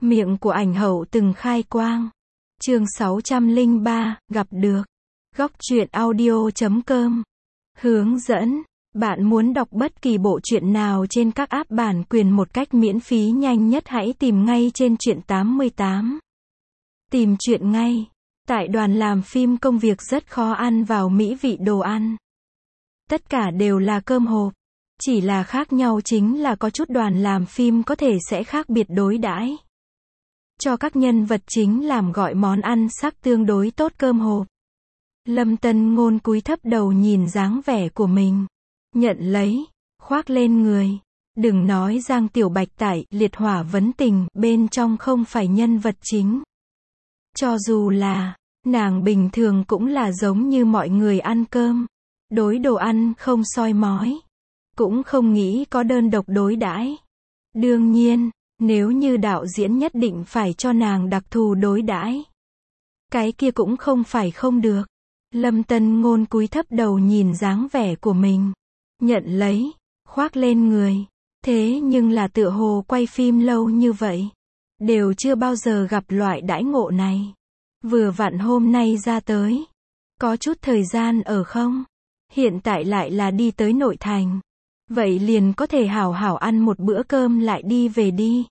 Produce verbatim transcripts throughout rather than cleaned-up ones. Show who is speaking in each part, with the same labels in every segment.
Speaker 1: Miệng của ảnh hậu từng khai quang. Chương sáu trăm lẻ ba, gặp được. Góc truyện audio chấm com. Hướng dẫn. Bạn muốn đọc bất kỳ bộ truyện nào trên các app bản quyền một cách miễn phí nhanh nhất, hãy tìm ngay trên truyện tám mươi tám. Tìm truyện ngay. Tại đoàn làm phim công việc rất khó ăn vào mỹ vị đồ ăn. Tất cả đều là cơm hộp. Chỉ là khác nhau chính là có chút đoàn làm phim có thể sẽ khác biệt đối đãi. Cho các nhân vật chính làm gọi món ăn sắc tương đối tốt cơm hộp. Lâm Tân Ngôn cúi thấp đầu nhìn dáng vẻ của mình. Nhận lấy, khoác lên người. Đừng nói Giang Tiểu Bạch tại liệt hỏa vấn tình bên trong không phải nhân vật chính. Cho dù là, nàng bình thường cũng là giống như mọi người ăn cơm. Đối đồ ăn không soi mói. Cũng không nghĩ có đơn độc đối đãi. Đương nhiên, nếu như đạo diễn nhất định phải cho nàng đặc thù đối đãi, cái kia cũng không phải không được. Lâm Tân Ngôn cúi thấp đầu nhìn dáng vẻ của mình. Nhận lấy, khoác lên người. Thế nhưng là tựa hồ quay phim lâu như vậy, đều chưa bao giờ gặp loại đãi ngộ này. Vừa vặn hôm nay ra tới. Có chút thời gian ở không? Hiện tại lại là đi tới nội thành. Vậy liền có thể hảo hảo ăn một bữa cơm lại đi về đi.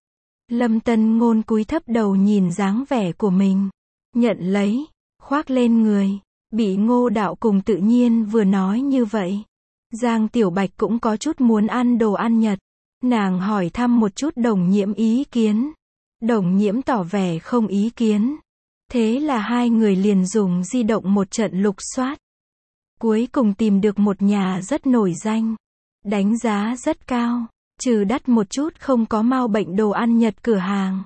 Speaker 1: Lâm Tân Ngôn cúi thấp đầu nhìn dáng vẻ của mình. Nhận lấy, khoác lên người. Bị Ngô Đạo cùng tự nhiên vừa nói như vậy. Giang Tiểu Bạch cũng có chút muốn ăn đồ ăn Nhật. Nàng hỏi thăm một chút Đồng Nhiễm ý kiến. Đồng Nhiễm tỏ vẻ không ý kiến. Thế là hai người liền dùng di động một trận lục soát. Cuối cùng tìm được một nhà rất nổi danh. Đánh giá rất cao. Trừ đắt một chút không có mau bệnh đồ ăn Nhật cửa hàng.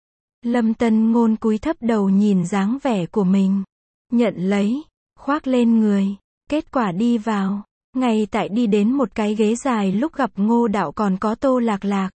Speaker 1: Lâm Tân Ngôn cúi thấp đầu nhìn dáng vẻ của mình. Nhận lấy, khoác lên người. Kết quả đi vào. Ngay tại đi đến một cái ghế dài lúc gặp Ngô Đạo còn có Tô Lạc Lạc.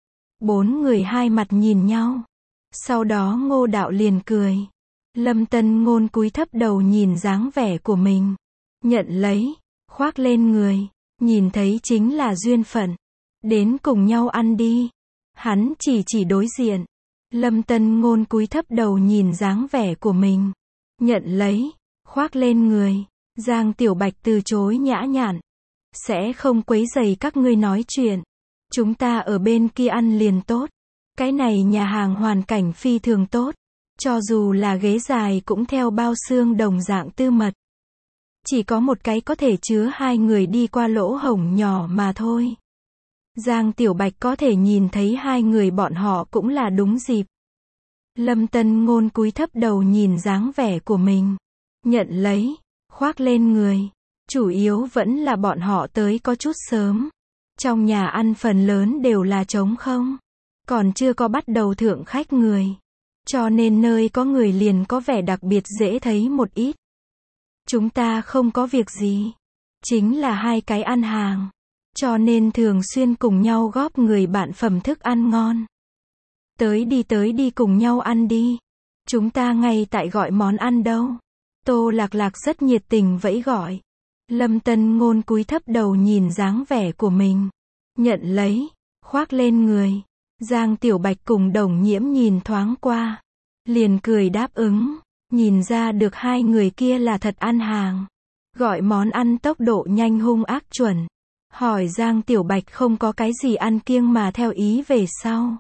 Speaker 1: Bốn người hai mặt nhìn nhau. Sau đó Ngô Đạo liền cười. Lâm Tân Ngôn cúi thấp đầu nhìn dáng vẻ của mình. Nhận lấy, khoác lên người. Nhìn thấy chính là duyên phận. Đến cùng nhau ăn đi. Hắn chỉ chỉ đối diện. Lâm Tân Ngôn cúi thấp đầu nhìn dáng vẻ của mình. Nhận lấy, khoác lên người. Giang Tiểu Bạch từ chối nhã nhặn. Sẽ không quấy rầy các ngươi nói chuyện. Chúng ta ở bên kia ăn liền tốt. Cái này nhà hàng hoàn cảnh phi thường tốt. Cho dù là ghế dài cũng theo bao xương đồng dạng tư mật. Chỉ có một cái có thể chứa hai người đi qua lỗ hổng nhỏ mà thôi. Giang Tiểu Bạch có thể nhìn thấy hai người bọn họ cũng là đúng dịp. Lâm Tân Ngôn cúi thấp đầu nhìn dáng vẻ của mình. Nhận lấy, khoác lên người. Chủ yếu vẫn là bọn họ tới có chút sớm. Trong nhà ăn phần lớn đều là trống không. Còn chưa có bắt đầu thượng khách người. Cho nên nơi có người liền có vẻ đặc biệt dễ thấy một ít. Chúng ta không có việc gì. Chính là hai cái ăn hàng. Cho nên thường xuyên cùng nhau góp người bạn phẩm thức ăn ngon. Tới đi tới đi cùng nhau ăn đi. Chúng ta ngay tại gọi món ăn đâu. Tô Lạc Lạc rất nhiệt tình vẫy gọi. Lâm Tân Ngôn cúi thấp đầu nhìn dáng vẻ của mình. Nhận lấy, khoác lên người. Giang Tiểu Bạch cùng Đồng Nhiễm nhìn thoáng qua. Liền cười đáp ứng. Nhìn ra được hai người kia là thật ăn hàng. Gọi món ăn tốc độ nhanh hung ác chuẩn. Hỏi Giang Tiểu Bạch không có cái gì ăn kiêng mà theo ý về sau.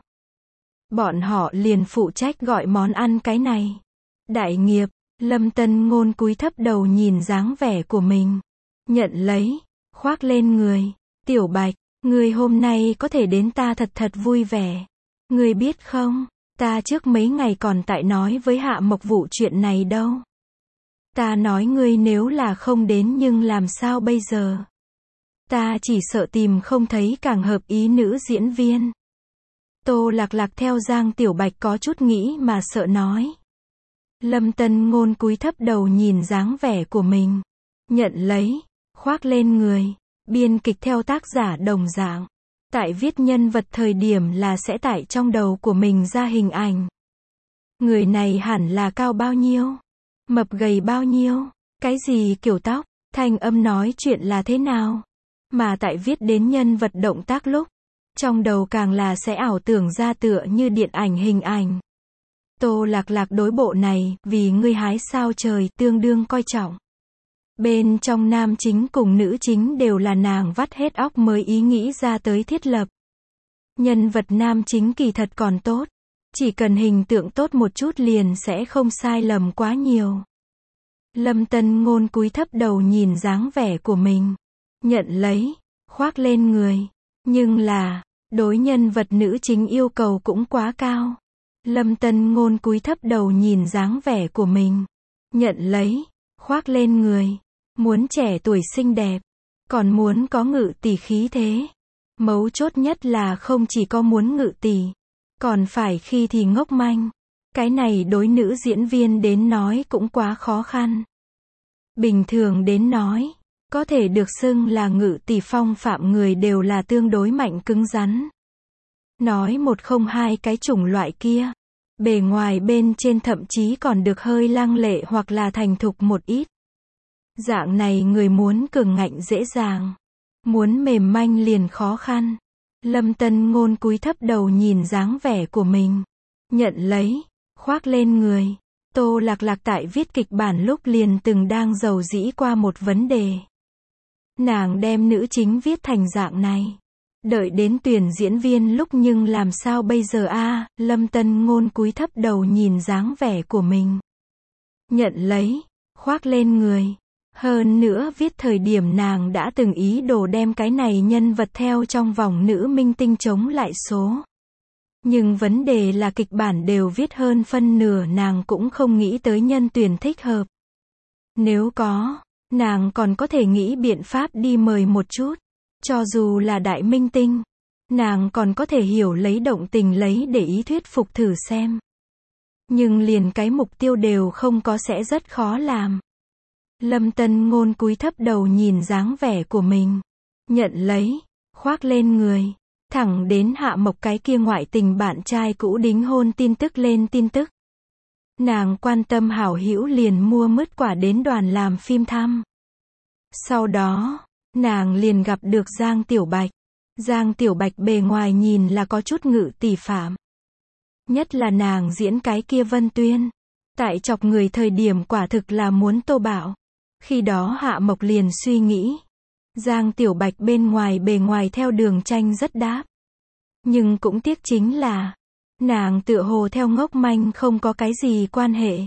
Speaker 1: Bọn họ liền phụ trách gọi món ăn cái này. Đại nghiệp, Lâm Tân Ngôn cúi thấp đầu nhìn dáng vẻ của mình. Nhận lấy, khoác lên người. Tiểu Bạch, ngươi hôm nay có thể đến ta thật thật vui vẻ. Ngươi biết không, ta trước mấy ngày còn tại nói với Hạ Mộc Vũ chuyện này đâu. Ta nói ngươi nếu là không đến nhưng làm sao bây giờ? Ta chỉ sợ tìm không thấy càng hợp ý nữ diễn viên. Tô Lạc Lạc theo Giang Tiểu Bạch có chút nghĩ mà sợ nói. Lâm Tân Ngôn cúi thấp đầu nhìn dáng vẻ của mình. Nhận lấy, khoác lên người. Biên kịch theo tác giả đồng dạng. Tại viết nhân vật thời điểm là sẽ tải trong đầu của mình ra hình ảnh. Người này hẳn là cao bao nhiêu? Mập gầy bao nhiêu? Cái gì kiểu tóc? Thanh âm nói chuyện là thế nào? Mà tại viết đến nhân vật động tác lúc, Trong đầu càng là sẽ ảo tưởng ra tựa như điện ảnh hình ảnh. Tô Lạc Lạc đối bộ này, vì ngươi hái sao trời, tương đương coi trọng. Bên trong nam chính cùng nữ chính đều là nàng vắt hết óc mới ý nghĩ ra tới thiết lập. Nhân vật nam chính kỳ thật còn tốt. Chỉ cần hình tượng tốt một chút liền sẽ không sai lầm quá nhiều. Lâm Tân Ngôn cúi thấp đầu nhìn dáng vẻ của mình. Nhận lấy, khoác lên người. Nhưng là, đối nhân vật nữ chính yêu cầu cũng quá cao. Lâm Tân Ngôn cúi thấp đầu nhìn dáng vẻ của mình. Nhận lấy, khoác lên người. Muốn trẻ tuổi xinh đẹp. Còn muốn có ngự tỷ khí thế. Mấu chốt nhất là không chỉ có muốn ngự tỷ. Còn phải khi thì ngốc manh. Cái này đối nữ diễn viên đến nói cũng quá khó khăn. Bình thường đến nói, có thể được xưng là ngự tỷ phong phạm người đều là tương đối mạnh cứng rắn. Nói một không hai cái chủng loại kia. Bề ngoài bên trên thậm chí còn được hơi lăng lệ hoặc là thành thục một ít. Dạng này người muốn cường ngạnh dễ dàng. Muốn mềm manh liền khó khăn. Lâm Tân Ngôn cúi thấp đầu nhìn dáng vẻ của mình. Nhận lấy, khoác lên người. Tô Lạc Lạc tại viết kịch bản lúc liền từng đang dầu dĩ qua một vấn đề. Nàng đem nữ chính viết thành dạng này. Đợi đến tuyển diễn viên lúc nhưng làm sao bây giờ a? À, Lâm Tân Ngôn cúi thấp đầu nhìn dáng vẻ của mình. Nhận lấy, khoác lên người. Hơn nữa viết thời điểm nàng đã từng ý đồ đem cái này nhân vật theo trong vòng nữ minh tinh chống lại số. Nhưng vấn đề là kịch bản đều viết hơn phân nửa nàng cũng không nghĩ tới nhân tuyển thích hợp. Nếu có, nàng còn có thể nghĩ biện pháp đi mời một chút. Cho dù là đại minh tinh, nàng còn có thể hiểu lấy động tình lấy để ý thuyết phục thử xem. Nhưng liền cái mục tiêu đều không có sẽ rất khó làm. Lâm Tân Ngôn cúi thấp đầu nhìn dáng vẻ của mình. Nhận lấy, khoác lên người. Thẳng đến Hạ Mộc cái kia ngoại tình bạn trai cũ đính hôn tin tức lên tin tức. Nàng quan tâm hảo hữu liền mua mứt quả đến đoàn làm phim thăm. Sau đó, nàng liền gặp được Giang Tiểu Bạch. Giang Tiểu Bạch bề ngoài nhìn là có chút ngự tỷ phạm. Nhất là nàng diễn cái kia Vân Tuyên. Tại chọc người thời điểm quả thực là muốn tô bạo. Khi đó Hạ Mộc liền suy nghĩ. Giang Tiểu Bạch bên ngoài bề ngoài theo đường tranh rất đáp. Nhưng cũng tiếc chính là, nàng tựa hồ theo ngốc manh không có cái gì quan hệ.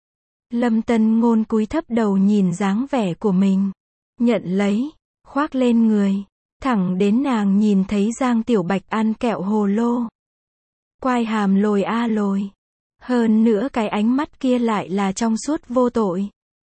Speaker 1: Lâm Tân Ngôn cúi thấp đầu nhìn dáng vẻ của mình. Nhận lấy, khoác lên người. Thẳng đến nàng nhìn thấy Giang Tiểu Bạch ăn kẹo hồ lô. Quai hàm lồi a lồi. Hơn nữa cái ánh mắt kia lại là trong suốt vô tội.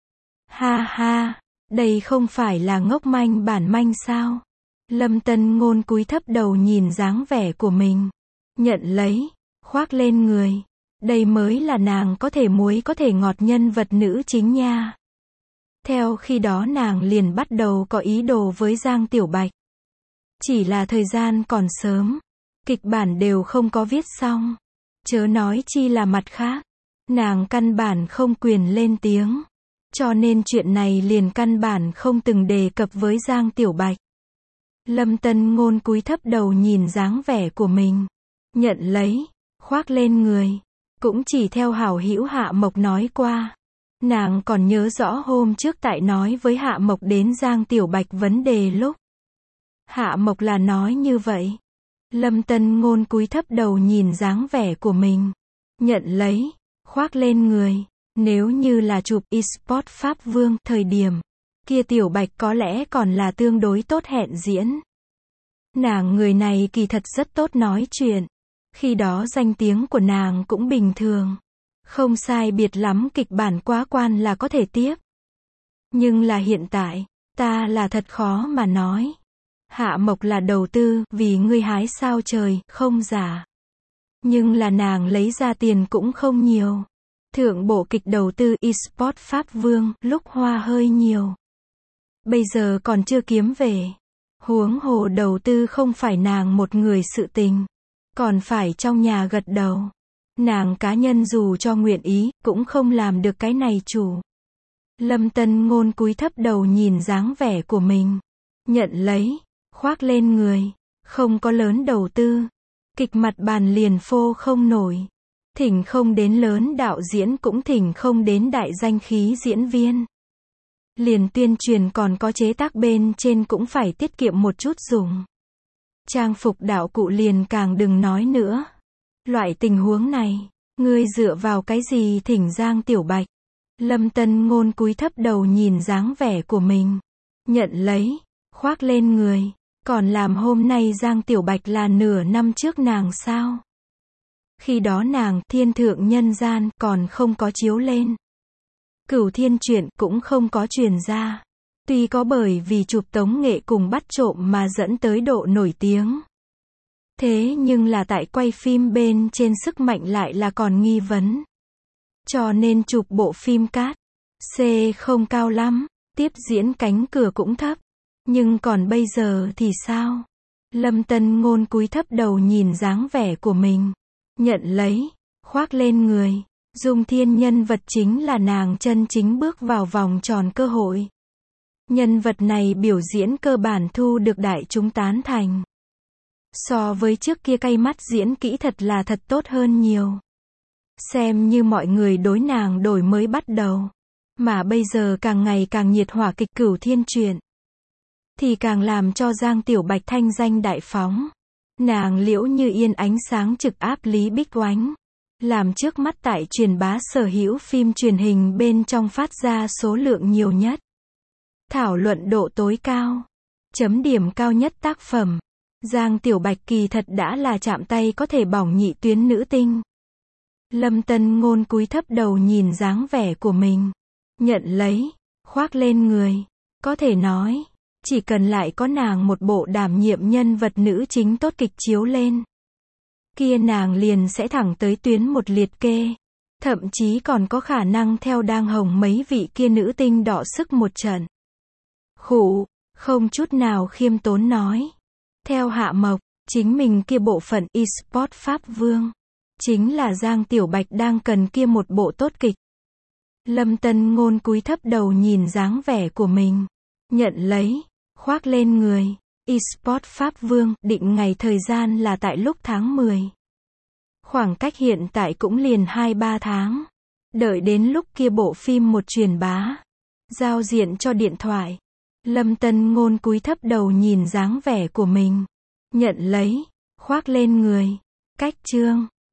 Speaker 1: Ha ha, đây không phải là ngốc manh bản manh sao? Lâm Tân Ngôn cúi thấp đầu nhìn dáng vẻ của mình. Nhận lấy, khoác lên người. Đây mới là nàng có thể muối có thể ngọt nhân vật nữ chính nha. Theo khi đó nàng liền bắt đầu có ý đồ với Giang Tiểu Bạch. Chỉ là thời gian còn sớm. Kịch bản đều không có viết xong. Chớ nói chi là mặt khác. Nàng căn bản không quyền lên tiếng. Cho nên chuyện này liền căn bản không từng đề cập với Giang Tiểu Bạch. Lâm Tân Ngôn cúi thấp đầu nhìn dáng vẻ của mình. Nhận lấy, khoác lên người. Cũng chỉ theo hảo hữu Hạ Mộc nói qua. Nàng còn nhớ rõ hôm trước tại nói với Hạ Mộc đến Giang Tiểu Bạch vấn đề lúc. Hạ Mộc là nói như vậy. Lâm Tân Ngôn cúi thấp đầu nhìn dáng vẻ của mình. Nhận lấy, khoác lên người. Nếu như là chụp eSport Pháp Vương thời điểm, kia Tiểu Bạch có lẽ còn là tương đối tốt hẹn diễn. Nàng người này kỳ thật rất tốt nói chuyện. Khi đó danh tiếng của nàng cũng bình thường. Không sai biệt lắm kịch bản quá quan là có thể tiếp. Nhưng là hiện tại, ta là thật khó mà nói. Hạ Mộc là đầu tư, vì ngươi hái sao trời, không giả. Nhưng là nàng lấy ra tiền cũng không nhiều. Thượng bộ kịch đầu tư eSport Pháp Vương, lúc hoa hơi nhiều. Bây giờ còn chưa kiếm về. Huống hồ đầu tư không phải nàng một người sự tình. Còn phải trong nhà gật đầu. Nàng cá nhân dù cho nguyện ý, cũng không làm được cái này chủ. Lâm Tân Ngôn cúi thấp đầu nhìn dáng vẻ của mình. Nhận lấy, khoác lên người. Không có lớn đầu tư. Kịch mặt bàn liền phô không nổi. Thỉnh không đến lớn đạo diễn cũng thỉnh không đến đại danh khí diễn viên. Liền tuyên truyền còn có chế tác bên trên cũng phải tiết kiệm một chút dùng. Trang phục đạo cụ liền càng đừng nói nữa. Loại tình huống này, ngươi dựa vào cái gì thỉnh Giang Tiểu Bạch? Lâm Tân Ngôn cúi thấp đầu nhìn dáng vẻ của mình. Nhận lấy, khoác lên người. Còn làm hôm nay Giang Tiểu Bạch là nửa năm trước nàng sao? Khi đó nàng, thiên thượng nhân gian, còn không có chiếu lên. Cửu thiên truyện cũng không có truyền ra. Tuy có bởi vì chụp tống nghệ cùng bắt trộm mà dẫn tới độ nổi tiếng. Thế nhưng là tại quay phim bên trên sức mạnh lại là còn nghi vấn. Cho nên chụp bộ phim cát. C không cao lắm. Tiếp diễn cánh cửa cũng thấp. Nhưng còn bây giờ thì sao? Lâm Tân Ngôn cúi thấp đầu nhìn dáng vẻ của mình. Nhận lấy, khoác lên người. Dung Thiên nhân vật chính là nàng chân chính bước vào vòng tròn cơ hội. Nhân vật này biểu diễn cơ bản thu được đại chúng tán thành. So với trước kia cay mắt diễn kỹ thật là thật tốt hơn nhiều. Xem như mọi người đối nàng đổi mới bắt đầu. Mà bây giờ càng ngày càng nhiệt hỏa kịch Cửu Thiên Truyện. Thì càng làm cho Giang Tiểu Bạch thanh danh đại phóng. Nàng liễu như yên ánh sáng trực áp Lý Bích Oánh. Làm trước mắt tại truyền bá sở hữu phim truyền hình bên trong phát ra số lượng nhiều nhất. Thảo luận độ tối cao. Chấm điểm cao nhất tác phẩm. Giang Tiểu Bạch kỳ thật đã là chạm tay có thể bỏng nhị tuyến nữ tinh. Lâm Tân Ngôn cúi thấp đầu nhìn dáng vẻ của mình. Nhận lấy, khoác lên người. Có thể nói, chỉ cần lại có nàng một bộ đảm nhiệm nhân vật nữ chính tốt kịch chiếu lên. Kia nàng liền sẽ thẳng tới tuyến một liệt kê. Thậm chí còn có khả năng theo đang hồng mấy vị kia nữ tinh đọ sức một trận. Khụ, không chút nào khiêm tốn nói. Theo Hạ Mộc, chính mình kia bộ phận eSport Pháp Vương. Chính là Giang Tiểu Bạch đang cần kia một bộ tốt kịch. Lâm Tân Ngôn cúi thấp đầu nhìn dáng vẻ của mình. Nhận lấy, khoác lên người. eSport Pháp Vương, định ngày thời gian là tại lúc tháng mười. Khoảng cách hiện tại cũng liền hai ba tháng. Đợi đến lúc kia bộ phim một truyền bá. Giao diện cho điện thoại. Lâm Tân Ngôn cúi thấp đầu nhìn dáng vẻ của mình. Nhận lấy, khoác lên người. Cách chương.